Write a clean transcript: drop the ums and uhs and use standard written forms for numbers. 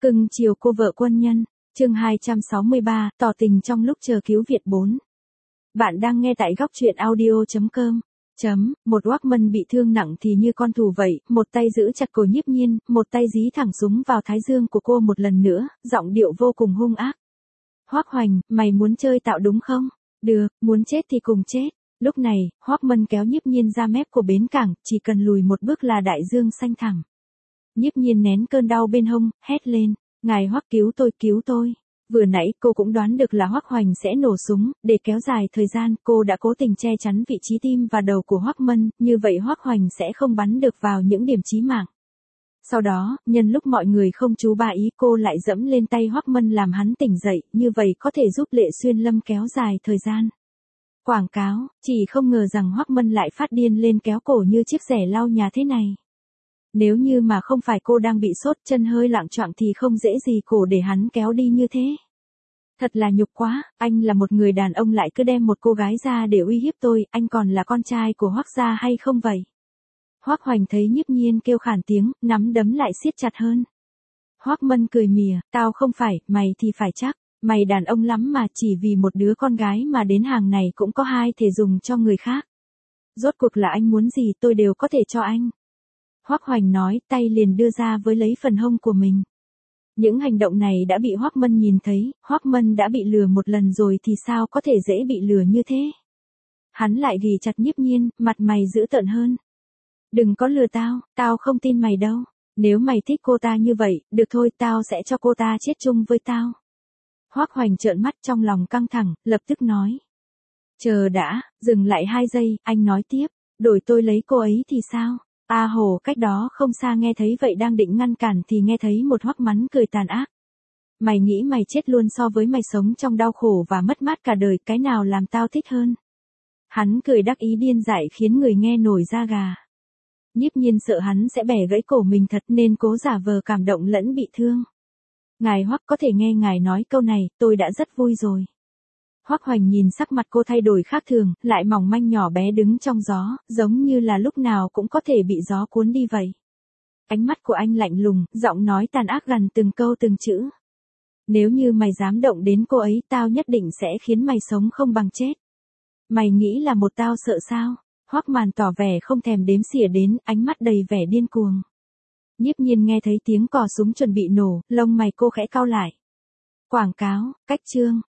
Cưng chiều cô vợ quân nhân, chương 263, tỏ tình trong lúc chờ cứu Việt 4. Bạn đang nghe tại góc truyện audio.com. Một Walkman bị thương nặng thì như con thù vậy, một tay giữ chặt cổ Nhiếp Nhiên, một tay dí thẳng súng vào thái dương của cô một lần nữa, giọng điệu vô cùng hung ác. Hoắc Hoành, mày muốn chơi tạo đúng không? Được, muốn chết thì cùng chết. Lúc này, Walkman kéo Nhiếp Nhiên ra mép của bến cảng, chỉ cần lùi một bước là đại dương xanh thẳm. Nhiếp Nhiên nén cơn đau bên hông, hét lên, ngài Hoắc cứu tôi, cứu tôi. Vừa nãy cô cũng đoán được là Hoắc Hoành sẽ nổ súng, để kéo dài thời gian, cô đã cố tình che chắn vị trí tim và đầu của Hoắc Mân, như vậy Hoắc Hoành sẽ không bắn được vào những điểm chí mạng. Sau đó, nhân lúc mọi người không chú ba ý, cô lại dẫm lên tay Hoắc Mân làm hắn tỉnh dậy, như vậy có thể giúp Lệ Xuyên Lâm kéo dài thời gian. Quảng cáo, chỉ không ngờ rằng Hoắc Mân lại phát điên lên kéo cổ như chiếc rẻ lau nhà thế này. Nếu như mà không phải cô đang bị sốt chân hơi loạng choạng thì không dễ gì cổ để hắn kéo đi như thế. Thật là nhục quá, anh là một người đàn ông lại cứ đem một cô gái ra để uy hiếp tôi, anh còn là con trai của Hoắc gia hay không vậy? Hoắc Hoành thấy Nhiếp Nhiên kêu khản tiếng, nắm đấm lại siết chặt hơn. Hoắc Mân cười mỉa, tao không phải, mày thì phải chắc, mày đàn ông lắm mà chỉ vì một đứa con gái mà đến hàng này cũng có hai thể dùng cho người khác. Rốt cuộc là anh muốn gì tôi đều có thể cho anh. Hoắc Hoành nói, tay liền đưa ra với lấy phần hông của mình. Những hành động này đã bị Hoắc Mân nhìn thấy, Hoắc Mân đã bị lừa một lần rồi thì sao có thể dễ bị lừa như thế. Hắn lại ghì chặt Nhiếp Nhiên, mặt mày dữ tợn hơn. Đừng có lừa tao, tao không tin mày đâu. Nếu mày thích cô ta như vậy, được thôi, tao sẽ cho cô ta chết chung với tao. Hoắc Hoành trợn mắt trong lòng căng thẳng, lập tức nói. Chờ đã, dừng lại 2 giây, anh nói tiếp, đổi tôi lấy cô ấy thì sao? A Hồ cách đó không xa nghe thấy vậy đang định ngăn cản thì nghe thấy một Hoắc Mắn cười tàn ác. Mày nghĩ mày chết luôn so với mày sống trong đau khổ và mất mát cả đời, cái nào làm tao thích hơn? Hắn cười đắc ý điên dại khiến người nghe nổi da gà. Nhiếp Nhiên sợ hắn sẽ bẻ gãy cổ mình thật nên cố giả vờ cảm động lẫn bị thương. Ngài Hoắc có thể nghe ngài nói câu này, tôi đã rất vui rồi. Hoắc Hoành nhìn sắc mặt cô thay đổi khác thường, lại mỏng manh nhỏ bé đứng trong gió, giống như là lúc nào cũng có thể bị gió cuốn đi vậy. Ánh mắt của anh lạnh lùng, giọng nói tàn ác gần từng câu từng chữ. Nếu như mày dám động đến cô ấy, tao nhất định sẽ khiến mày sống không bằng chết. Mày nghĩ là một tao sợ sao? Hoắc Màn tỏ vẻ không thèm đếm xỉa đến, ánh mắt đầy vẻ điên cuồng. Nhiếp Nhiên nghe thấy tiếng cò súng chuẩn bị nổ, lông mày cô khẽ cau lại. Quảng cáo, cách chương.